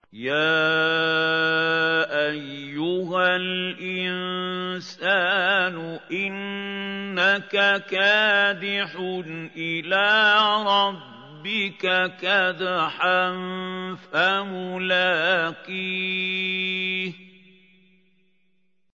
يَا أَيُّهَا الْإِنسَانُ إِنَّكَ كَادِحٌ إِلَىٰ رَبِّكَ كَدْحًا فَمُلَاقِيهِ